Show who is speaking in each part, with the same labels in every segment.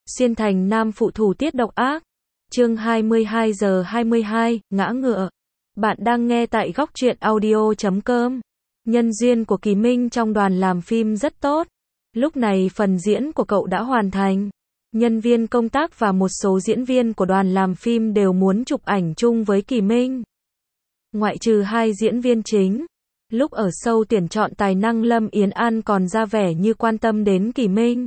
Speaker 1: Xuyên thành nam phụ thủ tiết độc ác. Chương 22 giờ 22, ngã ngựa. Bạn đang nghe tại góc truyện audio.com. Nhân duyên của Kỳ Minh trong đoàn làm phim rất tốt. Lúc này phần diễn của cậu đã hoàn thành. Nhân viên công tác và một số diễn viên của đoàn làm phim đều muốn chụp ảnh chung với Kỳ Minh. Ngoại trừ hai diễn viên chính. Lúc ở show tuyển chọn tài năng, Lâm Yến An còn ra vẻ như quan tâm đến Kỳ Minh.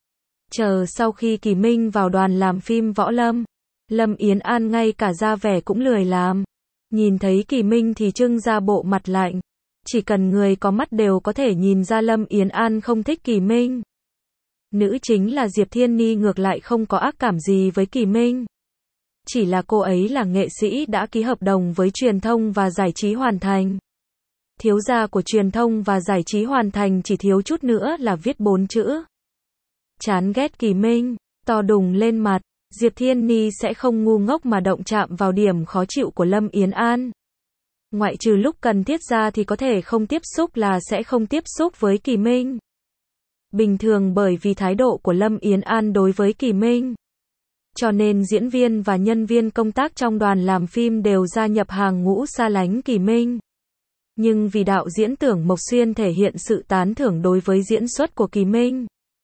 Speaker 1: Chờ sau khi Kỳ Minh vào đoàn làm phim Võ Lâm, Lâm Yến An ngay cả ra vẻ cũng lười làm. Nhìn thấy Kỳ Minh thì trưng ra bộ mặt lạnh. Chỉ cần người có mắt đều có thể nhìn ra Lâm Yến An không thích Kỳ Minh. Nữ chính là Diệp Thiên Ni ngược lại không có ác cảm gì với Kỳ Minh. Chỉ là cô ấy là nghệ sĩ đã ký hợp đồng với Truyền thông và Giải trí Hoàn Thành. Thiếu gia của Truyền thông và Giải trí Hoàn Thành chỉ thiếu chút nữa là viết 4 chữ. Chán ghét Kỳ Minh, to đùng lên mặt. Diệp Thiên Ni sẽ không ngu ngốc mà động chạm vào điểm khó chịu của Lâm Yến An. Ngoại trừ lúc cần thiết ra thì có thể không tiếp xúc là sẽ không tiếp xúc với Kỳ Minh. Bình thường bởi vì thái độ của Lâm Yến An đối với Kỳ Minh, cho nên diễn viên và nhân viên công tác trong đoàn làm phim đều gia nhập hàng ngũ xa lánh Kỳ Minh. Nhưng vì đạo diễn Tưởng Mộc Xuyên thể hiện sự tán thưởng đối với diễn xuất của Kỳ Minh,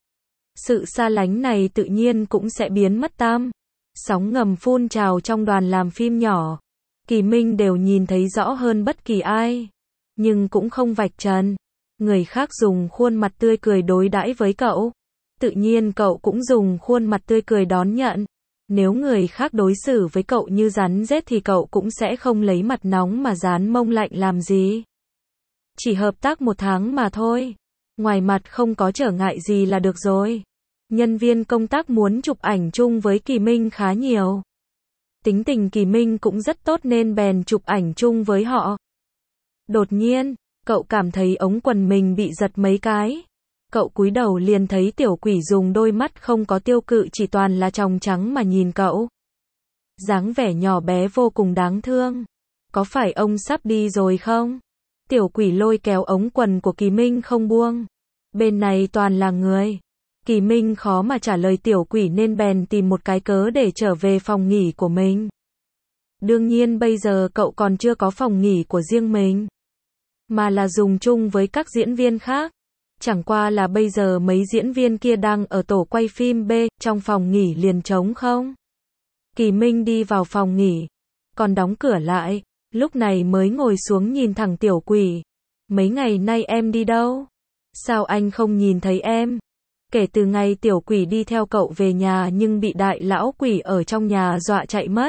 Speaker 1: sự xa lánh này tự nhiên cũng sẽ biến mất tam. Sóng ngầm phun trào trong đoàn làm phim nhỏ. Kỳ Minh đều nhìn thấy rõ hơn bất kỳ ai. Nhưng cũng không vạch trần. Người khác dùng khuôn mặt tươi cười đối đãi với cậu. Tự nhiên cậu cũng dùng khuôn mặt tươi cười đón nhận. Nếu người khác đối xử với cậu như rắn rết thì cậu cũng sẽ không lấy mặt nóng mà dán mông lạnh làm gì. Chỉ hợp tác 1 tháng mà thôi. Ngoài mặt không có trở ngại gì là được rồi. Nhân viên công tác muốn chụp ảnh chung với Kỳ Minh khá nhiều. Tính tình Kỳ Minh cũng rất tốt nên bèn chụp ảnh chung với họ. Đột nhiên, cậu cảm thấy ống quần mình bị giật mấy cái. Cậu cúi đầu liền thấy Tiểu Quỷ dùng đôi mắt không có tiêu cự chỉ toàn là tròng trắng mà nhìn cậu. Dáng vẻ nhỏ bé vô cùng đáng thương. Có phải ông sắp đi rồi không? Tiểu Quỷ lôi kéo ống quần của Kỳ Minh không buông. Bên này toàn là người. Kỳ Minh khó mà trả lời Tiểu Quỷ nên bèn tìm một cái cớ để trở về phòng nghỉ của mình. Đương nhiên bây giờ cậu còn chưa có phòng nghỉ của riêng mình, mà là dùng chung với các diễn viên khác. Chẳng qua là bây giờ mấy diễn viên kia đang ở tổ quay phim B, trong phòng nghỉ liền trống không. Kỳ Minh đi vào phòng nghỉ, còn đóng cửa lại, lúc này mới ngồi xuống nhìn thẳng Tiểu Quỷ. Mấy ngày nay em đi đâu? Sao anh không nhìn thấy em? Kể từ ngày Tiểu Quỷ đi theo cậu về nhà nhưng bị đại lão quỷ ở trong nhà dọa chạy mất,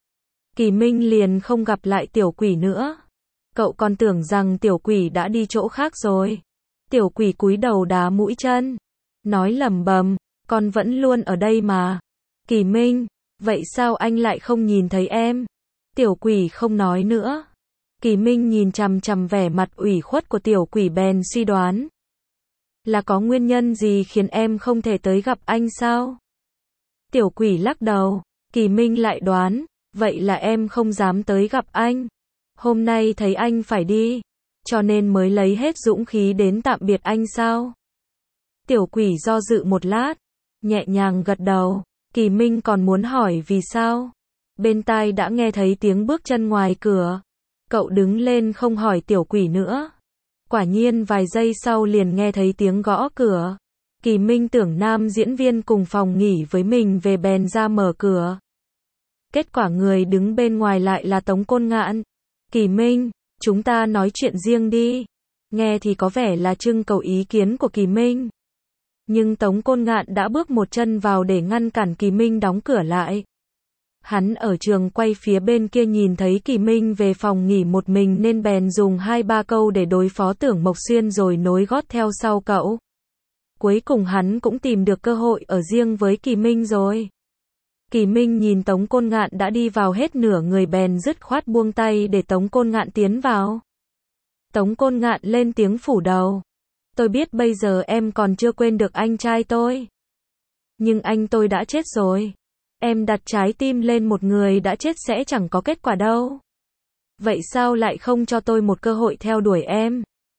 Speaker 1: Kỳ Minh liền không gặp lại Tiểu Quỷ nữa. Cậu còn tưởng rằng Tiểu Quỷ đã đi chỗ khác rồi. Tiểu Quỷ cúi đầu đá mũi chân, nói lẩm bẩm, con vẫn luôn ở đây mà. Kỳ Minh, vậy sao anh lại không nhìn thấy em? Tiểu Quỷ không nói nữa. Kỳ Minh nhìn chằm chằm vẻ mặt ủy khuất của Tiểu Quỷ bèn suy đoán. Là có nguyên nhân gì khiến em không thể tới gặp anh sao? Tiểu Quỷ lắc đầu. Kỳ Minh lại đoán, vậy là em không dám tới gặp anh. Hôm nay thấy anh phải đi, cho nên mới lấy hết dũng khí đến tạm biệt anh sao? Tiểu Quỷ do dự một lát, nhẹ nhàng gật đầu. Kỳ Minh còn muốn hỏi vì sao. Bên tai đã nghe thấy tiếng bước chân ngoài cửa. Cậu đứng lên không hỏi Tiểu Quỷ nữa. Quả nhiên vài giây sau liền nghe thấy tiếng gõ cửa. Kỳ Minh tưởng nam diễn viên cùng phòng nghỉ với mình về bèn ra mở cửa. Kết quả người đứng bên ngoài lại là Tống Côn Ngạn. Kỳ Minh, chúng ta nói chuyện riêng đi. Nghe thì có vẻ là trưng cầu ý kiến của Kỳ Minh. Nhưng Tống Côn Ngạn đã bước một chân vào để ngăn cản Kỳ Minh đóng cửa lại. Hắn ở trường quay phía bên kia nhìn thấy Kỳ Minh về phòng nghỉ một mình nên bèn dùng 2-3 câu để đối phó Tưởng Mộc Xuyên rồi nối gót theo sau cậu. Cuối cùng hắn cũng tìm được cơ hội ở riêng với Kỳ Minh rồi. Kỳ Minh nhìn Tống Côn Ngạn đã đi vào hết nửa người bèn dứt khoát buông tay để Tống Côn Ngạn tiến vào. Tống Côn Ngạn lên tiếng phủ đầu. Tôi biết bây giờ em còn chưa quên được anh trai tôi. Nhưng anh tôi đã chết rồi. Em đặt trái tim lên một người đã chết sẽ chẳng có kết quả đâu. Vậy sao lại không cho tôi một cơ hội theo đuổi em?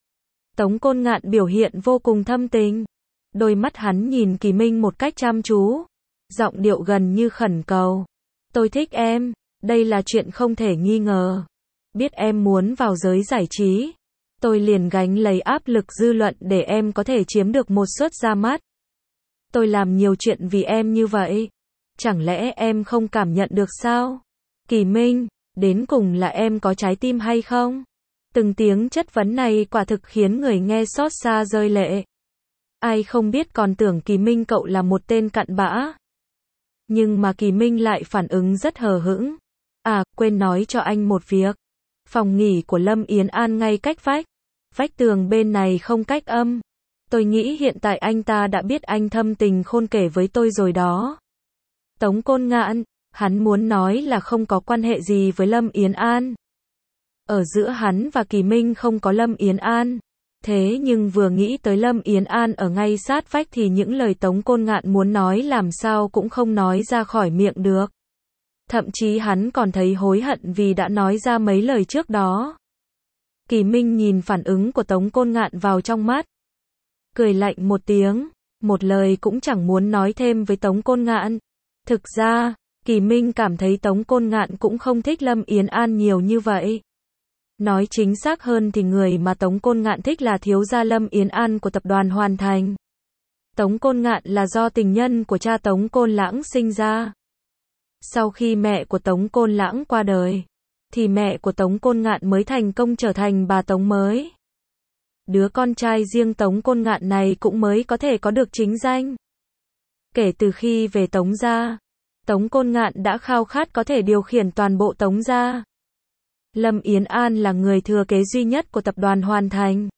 Speaker 1: Tống Côn Ngạn biểu hiện vô cùng thâm tình. Đôi mắt hắn nhìn Kỳ Minh một cách chăm chú. Giọng điệu gần như khẩn cầu. Tôi thích em, đây là chuyện không thể nghi ngờ. Biết em muốn vào giới giải trí, tôi liền gánh lấy áp lực dư luận để em có thể chiếm được một suất ra mắt. Tôi làm nhiều chuyện vì em như vậy. Chẳng lẽ em không cảm nhận được sao? Kỳ Minh, đến cùng là em có trái tim hay không? Từng tiếng chất vấn này quả thực khiến người nghe xót xa rơi lệ. Ai không biết còn tưởng Kỳ Minh cậu là một tên cặn bã. Nhưng mà Kỳ Minh lại phản ứng rất hờ hững. À, quên nói cho anh một việc. Phòng nghỉ của Lâm Yến An ngay cách vách. Vách tường bên này không cách âm. Tôi nghĩ hiện tại anh ta đã biết anh thâm tình khôn kể với tôi rồi đó. Tống Côn Ngạn, hắn muốn nói là không có quan hệ gì với Lâm Yến An. Ở giữa hắn và Kỳ Minh không có Lâm Yến An. Thế nhưng vừa nghĩ tới Lâm Yến An ở ngay sát vách thì những lời Tống Côn Ngạn muốn nói làm sao cũng không nói ra khỏi miệng được. Thậm chí hắn còn thấy hối hận vì đã nói ra mấy lời trước đó. Kỳ Minh nhìn phản ứng của Tống Côn Ngạn vào trong mắt. Cười lạnh một tiếng, một lời cũng chẳng muốn nói thêm với Tống Côn Ngạn. Thực ra, Kỳ Minh cảm thấy Tống Côn Ngạn cũng không thích Lâm Yến An nhiều như vậy. Nói chính xác hơn thì người mà Tống Côn Ngạn thích là thiếu gia Lâm Yến An của tập đoàn Hoàn Thành. Tống Côn Ngạn là do tình nhân của cha Tống Côn Lãng sinh ra. Sau khi mẹ của Tống Côn Lãng qua đời, thì mẹ của Tống Côn Ngạn mới thành công trở thành bà Tống mới. Đứa con trai riêng Tống Côn Ngạn này cũng mới có thể có được chính danh. Kể từ khi về Tống gia, Tống Côn Ngạn đã khao khát có thể điều khiển toàn bộ Tống gia. Lâm Yến An là người thừa kế duy nhất của tập đoàn Hoàn Thành.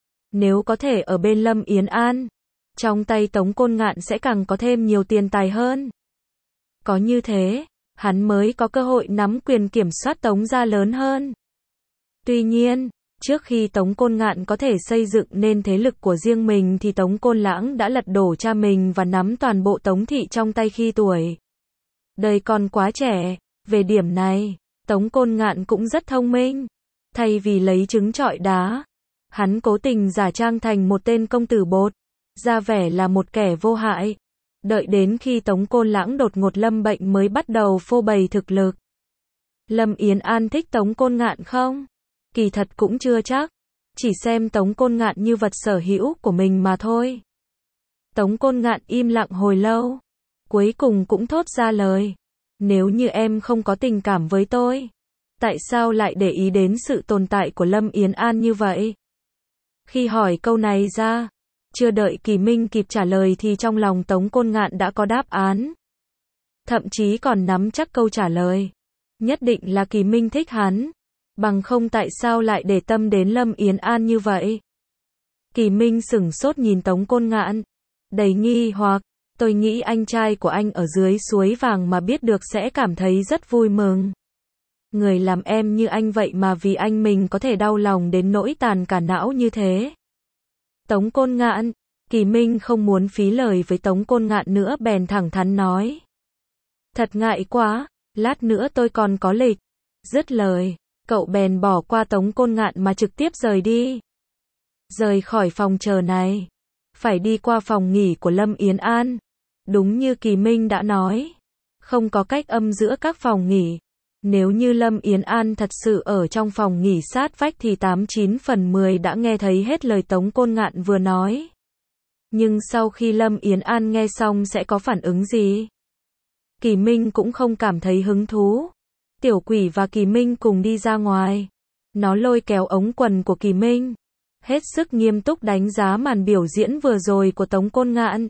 Speaker 1: Nếu có thể ở bên Lâm Yến An, trong tay Tống Côn Ngạn sẽ càng có thêm nhiều tiền tài hơn. Có như thế, hắn mới có cơ hội nắm quyền kiểm soát Tống gia lớn hơn. Tuy nhiên, trước khi Tống Côn Ngạn có thể xây dựng nên thế lực của riêng mình thì Tống Côn Lãng đã lật đổ cha mình và nắm toàn bộ Tống thị trong tay khi tuổi đời còn quá trẻ. Về điểm này, Tống Côn Ngạn cũng rất thông minh. Thay vì lấy trứng trọi đá, hắn cố tình giả trang thành một tên công tử bột, ra vẻ là một kẻ vô hại. Đợi đến khi Tống Côn Lãng đột ngột lâm bệnh mới bắt đầu phô bày thực lực. Lâm Yến An thích Tống Côn Ngạn không? Kỳ thật cũng chưa chắc. Chỉ xem Tống Côn Ngạn như vật sở hữu của mình mà thôi. Tống Côn Ngạn im lặng hồi lâu. Cuối cùng cũng thốt ra lời. Nếu như em không có tình cảm với tôi, tại sao lại để ý đến sự tồn tại của Lâm Yến An như vậy? Khi hỏi câu này ra, chưa đợi Kỳ Minh kịp trả lời thì trong lòng Tống Côn Ngạn đã có đáp án. Thậm chí còn nắm chắc câu trả lời. Nhất định là Kỳ Minh thích hắn. Bằng không tại sao lại để tâm đến Lâm Yến An như vậy? Kỳ Minh sửng sốt nhìn Tống Côn Ngạn, đầy nghi hoặc. Tôi nghĩ anh trai của anh ở dưới suối vàng mà biết được sẽ cảm thấy rất vui mừng. Người làm em như anh vậy mà vì anh mình có thể đau lòng đến nỗi tàn cả não như thế. Tống Côn Ngạn, Kỳ Minh không muốn phí lời với Tống Côn Ngạn nữa bèn thẳng thắn nói. Thật ngại quá, lát nữa tôi còn có lịch. Dứt lời, cậu bèn bỏ qua Tống Côn Ngạn mà trực tiếp rời đi. Rời khỏi phòng chờ này, phải đi qua phòng nghỉ của Lâm Yến An. Đúng như Kỳ Minh đã nói, không có cách âm giữa các phòng nghỉ. Nếu như Lâm Yến An thật sự ở trong phòng nghỉ sát vách thì 89 phần 10 đã nghe thấy hết lời Tống Côn Ngạn vừa nói. Nhưng sau khi Lâm Yến An nghe xong sẽ có phản ứng gì? Kỳ Minh cũng không cảm thấy hứng thú. Tiểu Quỷ và Kỳ Minh cùng đi ra ngoài. Nó lôi kéo ống quần của Kỳ Minh, hết sức nghiêm túc đánh giá màn biểu diễn vừa rồi của Tống Côn Ngạn.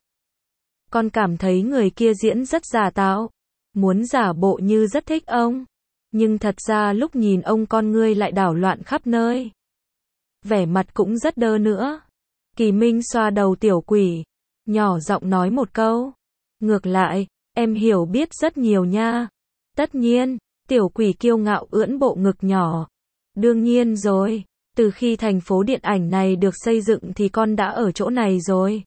Speaker 1: Con cảm thấy người kia diễn rất giả tạo, muốn giả bộ như rất thích ông, nhưng thật ra lúc nhìn ông con ngươi lại đảo loạn khắp nơi. Vẻ mặt cũng rất đơ nữa. Kỳ Minh xoa đầu Tiểu Quỷ, nhỏ giọng nói một câu. Ngược lại, em hiểu biết rất nhiều nha. Tất nhiên, Tiểu Quỷ kiêu ngạo ưỡn bộ ngực nhỏ. Đương nhiên rồi, từ khi thành phố điện ảnh này được xây dựng thì con đã ở chỗ này rồi.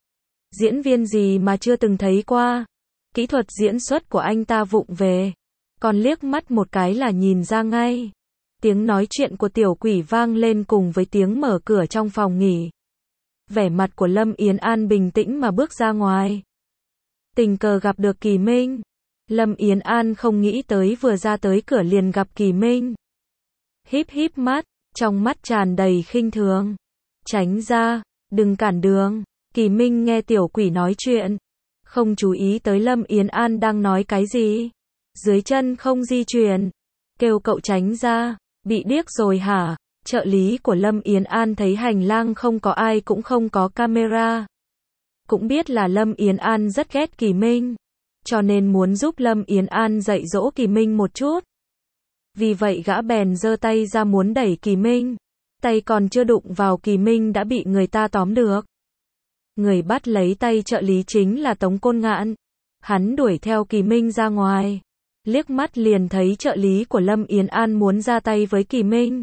Speaker 1: Diễn viên gì mà chưa từng thấy qua. Kỹ thuật diễn xuất của anh ta vụng về. Còn liếc mắt một cái là nhìn ra ngay. Tiếng nói chuyện của Tiểu Quỷ vang lên cùng với tiếng mở cửa trong phòng nghỉ. Vẻ mặt của Lâm Yến An bình tĩnh mà bước ra ngoài. tình cờ gặp được Kỳ Minh. Lâm Yến An không nghĩ tới vừa ra tới cửa liền gặp Kỳ Minh. Híp híp mắt, trong mắt tràn đầy khinh thường. Tránh ra, đừng cản đường. Kỳ Minh nghe tiểu quỷ nói chuyện, không chú ý tới Lâm Yến An đang nói cái gì. Dưới chân không di chuyển, kêu cậu tránh ra. Bị điếc rồi hả? Trợ lý của Lâm Yến An thấy hành lang không có ai cũng không có camera. Cũng biết là Lâm Yến An rất ghét Kỳ Minh, cho nên muốn giúp Lâm Yến An dạy dỗ Kỳ Minh một chút. Vì vậy gã bèn giơ tay ra muốn đẩy Kỳ Minh. Tay còn chưa đụng vào Kỳ Minh đã bị người ta tóm được. Người bắt lấy tay trợ lý chính là Tống Côn Ngạn. Hắn đuổi theo Kỳ Minh ra ngoài. Liếc mắt liền thấy trợ lý của Lâm Yến An muốn ra tay với Kỳ Minh.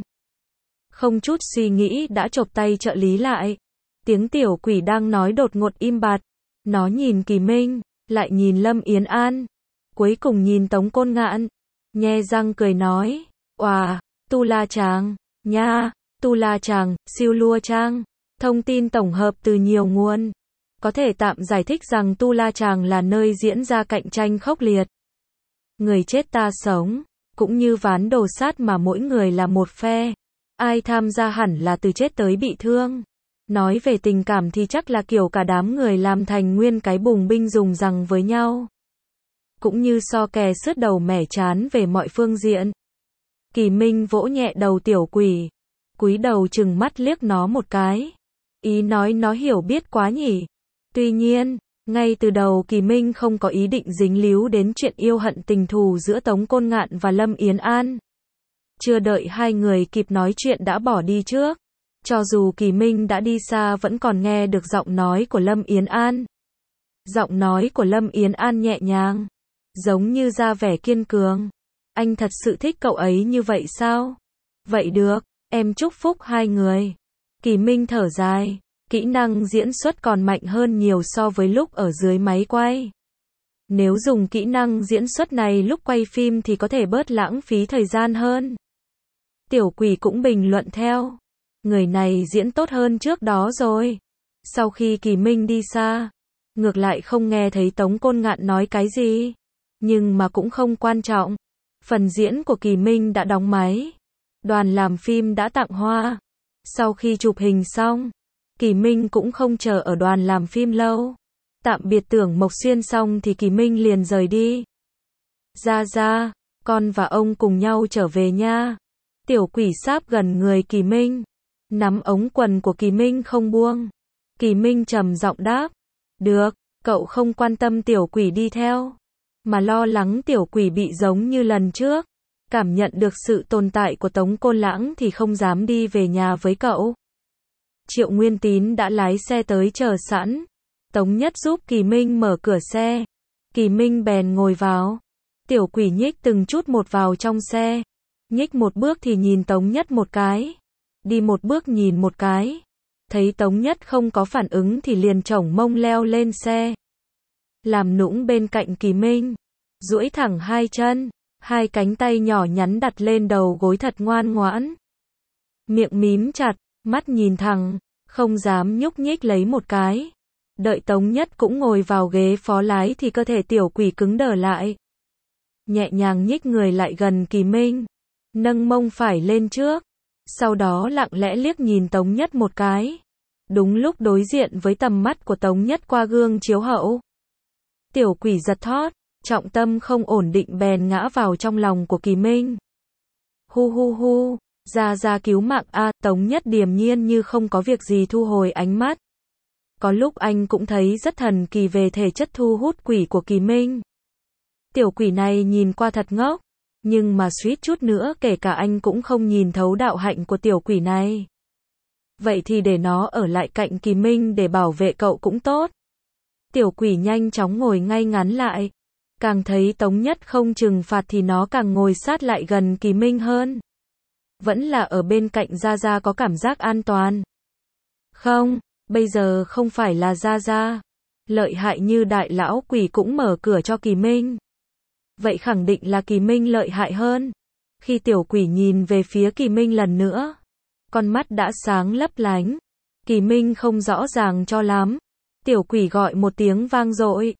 Speaker 1: Không chút suy nghĩ đã chộp tay trợ lý lại. Tiếng tiểu quỷ đang nói đột ngột im bặt. Nó nhìn Kỳ Minh, lại nhìn Lâm Yến An, cuối cùng nhìn Tống Côn Ngạn, nhe răng cười nói, "Oà, Tu La Tràng, nha, Tu La Tràng, Siêu Lua Trang." Thông tin tổng hợp từ nhiều nguồn, có thể tạm giải thích rằng Tu La Tràng là nơi diễn ra cạnh tranh khốc liệt. Người chết ta sống, cũng như ván đồ sát mà mỗi người là một phe. Ai tham gia hẳn là từ chết tới bị thương. Nói về tình cảm thì chắc là kiểu cả đám người làm thành nguyên cái bùng binh dùng rằng với nhau. Cũng như so kè sứt đầu mẻ chán về mọi phương diện. Kỳ Minh vỗ nhẹ đầu tiểu quỷ, cúi đầu chừng mắt liếc nó một cái. Ý nói nó hiểu biết quá nhỉ. Tuy nhiên, ngay từ đầu Kỳ Minh không có ý định dính líu đến chuyện yêu hận tình thù giữa Tống Côn Ngạn và Lâm Yến An. Chưa đợi hai người kịp nói chuyện đã bỏ đi trước. Cho dù Kỳ Minh đã đi xa vẫn còn nghe được giọng nói của Lâm Yến An. Giọng nói của Lâm Yến An nhẹ nhàng, giống như ra vẻ kiên cường. Anh thật sự thích cậu ấy như vậy sao? Vậy được, em chúc phúc hai người. Kỳ Minh thở dài, kỹ năng diễn xuất còn mạnh hơn nhiều so với lúc ở dưới máy quay. Nếu dùng kỹ năng diễn xuất này lúc quay phim thì có thể bớt lãng phí thời gian hơn. Tiểu quỷ cũng bình luận theo. Người này diễn tốt hơn trước đó rồi. Sau khi Kỳ Minh đi xa, ngược lại không nghe thấy Tống Côn Ngạn nói cái gì. Nhưng mà cũng không quan trọng. Phần diễn của Kỳ Minh đã đóng máy. Đoàn làm phim đã tặng hoa. Sau khi chụp hình xong, Kỳ Minh cũng không chờ ở đoàn làm phim lâu. Tạm biệt Tưởng Mộc Xuyên xong thì Kỳ Minh liền rời đi. Ra, con và ông cùng nhau trở về nha. Tiểu quỷ sáp gần người Kỳ Minh, nắm ống quần của Kỳ Minh không buông. Kỳ Minh trầm giọng đáp, được, cậu không quan tâm tiểu quỷ đi theo, mà lo lắng tiểu quỷ bị giống như lần trước. Cảm nhận được sự tồn tại của Tống Côn Lãng thì không dám đi về nhà với cậu. Triệu Nguyên Tín đã lái xe tới chờ sẵn. Tống Nhất giúp Kỳ Minh mở cửa xe. Kỳ Minh bèn ngồi vào. Tiểu quỷ nhích từng chút một vào trong xe. Nhích một bước thì nhìn Tống Nhất một cái. Đi một bước nhìn một cái. Thấy Tống Nhất không có phản ứng thì liền chổng mông leo lên xe. Làm nũng bên cạnh Kỳ Minh. Duỗi thẳng hai chân. Hai cánh tay nhỏ nhắn đặt lên đầu gối thật ngoan ngoãn. Miệng mím chặt, mắt nhìn thẳng, không dám nhúc nhích lấy một cái. Đợi Tống Nhất cũng ngồi vào ghế phó lái thì cơ thể tiểu quỷ cứng đờ lại. Nhẹ nhàng nhích người lại gần Kỳ Minh, nâng mông phải lên trước. Sau đó lặng lẽ liếc nhìn Tống Nhất một cái. Đúng lúc đối diện với tầm mắt của Tống Nhất qua gương chiếu hậu. Tiểu quỷ giật thót, trọng tâm không ổn định bèn ngã vào trong lòng của Kỳ Minh. Hu, ra cứu mạng a. Tống Nhất điềm nhiên như không có việc gì thu hồi ánh mắt. Có lúc anh cũng thấy rất thần kỳ về thể chất thu hút quỷ của Kỳ Minh. Tiểu quỷ này nhìn qua thật ngốc, nhưng mà suýt chút nữa kể cả anh cũng không nhìn thấu đạo hạnh của tiểu quỷ này. Vậy thì để nó ở lại cạnh Kỳ Minh để bảo vệ cậu cũng tốt. Tiểu quỷ nhanh chóng ngồi ngay ngắn lại. Càng thấy Tống Nhất không trừng phạt thì nó càng ngồi sát lại gần Kỳ Minh hơn. Vẫn là ở bên cạnh Gia có cảm giác an toàn. Không, bây giờ không phải là Gia. Lợi hại như đại lão quỷ cũng mở cửa cho Kỳ Minh. Vậy khẳng định là Kỳ Minh lợi hại hơn. Khi tiểu quỷ nhìn về phía Kỳ Minh lần nữa, con mắt đã sáng lấp lánh. Kỳ Minh không rõ ràng cho lắm. Tiểu quỷ gọi một tiếng vang dội.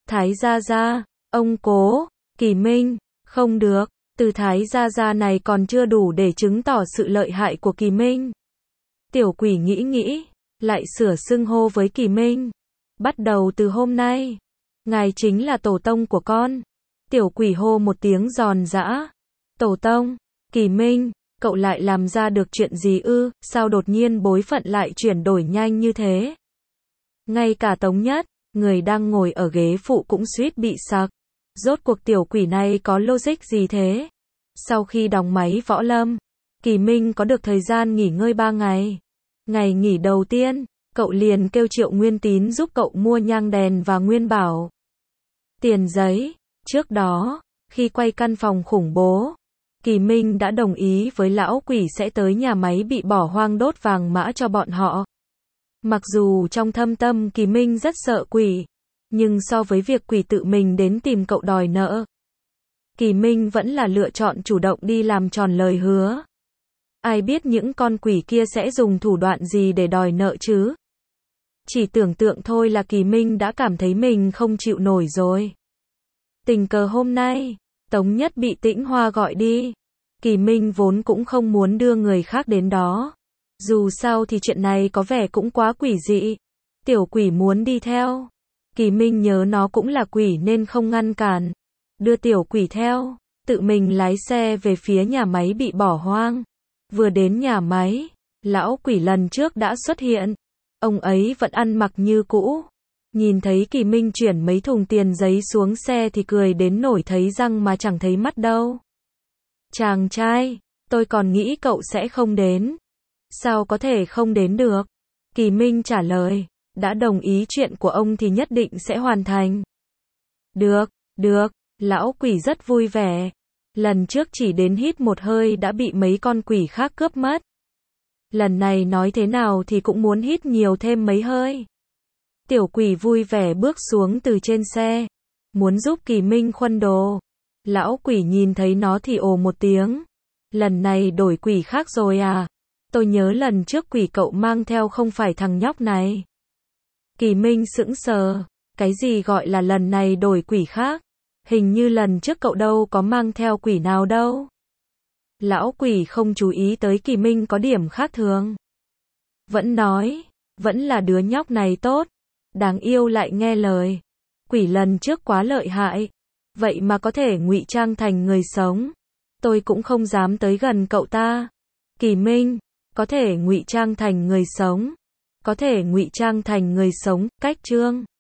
Speaker 1: Thái Gia Gia, ông cố, Kỳ Minh, không được, từ Thái Gia Gia này còn chưa đủ để chứng tỏ sự lợi hại của Kỳ Minh. Tiểu quỷ nghĩ, lại sửa xưng hô với Kỳ Minh. Bắt đầu từ hôm nay, ngài chính là tổ tông của con. Tiểu quỷ hô một tiếng giòn giã. Tổ tông, Kỳ Minh, cậu lại làm ra được chuyện gì ư, sao đột nhiên bối phận lại chuyển đổi nhanh như thế? Ngay cả Tống Nhất, người đang ngồi ở ghế phụ cũng suýt bị sặc. Rốt cuộc tiểu quỷ này có logic gì thế? Sau khi đóng máy Võ Lâm, Kỳ Minh có được thời gian nghỉ ngơi 3 ngày. Ngày nghỉ đầu tiên, cậu liền kêu Triệu Nguyên Tín giúp cậu mua nhang đèn và nguyên bảo. Tiền giấy. Trước đó, khi quay căn phòng khủng bố, Kỳ Minh đã đồng ý với lão quỷ sẽ tới nhà máy bị bỏ hoang đốt vàng mã cho bọn họ. Mặc dù trong thâm tâm Kỳ Minh rất sợ quỷ, nhưng so với việc quỷ tự mình đến tìm cậu đòi nợ, Kỳ Minh vẫn là lựa chọn chủ động đi làm tròn lời hứa. Ai biết những con quỷ kia sẽ dùng thủ đoạn gì để đòi nợ chứ? Chỉ tưởng tượng thôi là Kỳ Minh đã cảm thấy mình không chịu nổi rồi. Tình cờ hôm nay, Tống Nhất bị Tĩnh Hoa gọi đi. Kỳ Minh vốn cũng không muốn đưa người khác đến đó. Dù sao thì chuyện này có vẻ cũng quá quỷ dị. Tiểu quỷ muốn đi theo. Kỳ Minh nhớ nó cũng là quỷ nên không ngăn cản. Đưa tiểu quỷ theo, tự mình lái xe về phía nhà máy bị bỏ hoang. Vừa đến nhà máy, lão quỷ lần trước đã xuất hiện. Ông ấy vẫn ăn mặc như cũ. Nhìn thấy Kỳ Minh chuyển mấy thùng tiền giấy xuống xe thì cười đến nổi thấy răng mà chẳng thấy mắt đâu. Chàng trai, tôi còn nghĩ cậu sẽ không đến. Sao có thể không đến được? Kỳ Minh trả lời, đã đồng ý chuyện của ông thì nhất định sẽ hoàn thành. Được, lão quỷ rất vui vẻ. Lần trước chỉ đến hít một hơi đã bị mấy con quỷ khác cướp mất. Lần này nói thế nào thì cũng muốn hít nhiều thêm mấy hơi. Tiểu quỷ vui vẻ bước xuống từ trên xe, muốn giúp Kỳ Minh khuân đồ. Lão quỷ nhìn thấy nó thì ồ một tiếng. Lần này đổi quỷ khác rồi à? Tôi nhớ lần trước quỷ cậu mang theo không phải thằng nhóc này. Kỳ Minh sững sờ, cái gì gọi là lần này đổi quỷ khác? Hình như lần trước cậu đâu có mang theo quỷ nào đâu. Lão quỷ không chú ý tới Kỳ Minh có điểm khác thường. Vẫn nói, vẫn là đứa nhóc này tốt. Đáng yêu lại nghe lời. Quỷ lần trước quá lợi hại. Vậy mà có thể ngụy trang thành người sống. Tôi cũng không dám tới gần cậu ta. Kỳ Minh, có thể ngụy trang thành người sống. Có thể ngụy trang thành người sống, cách chương.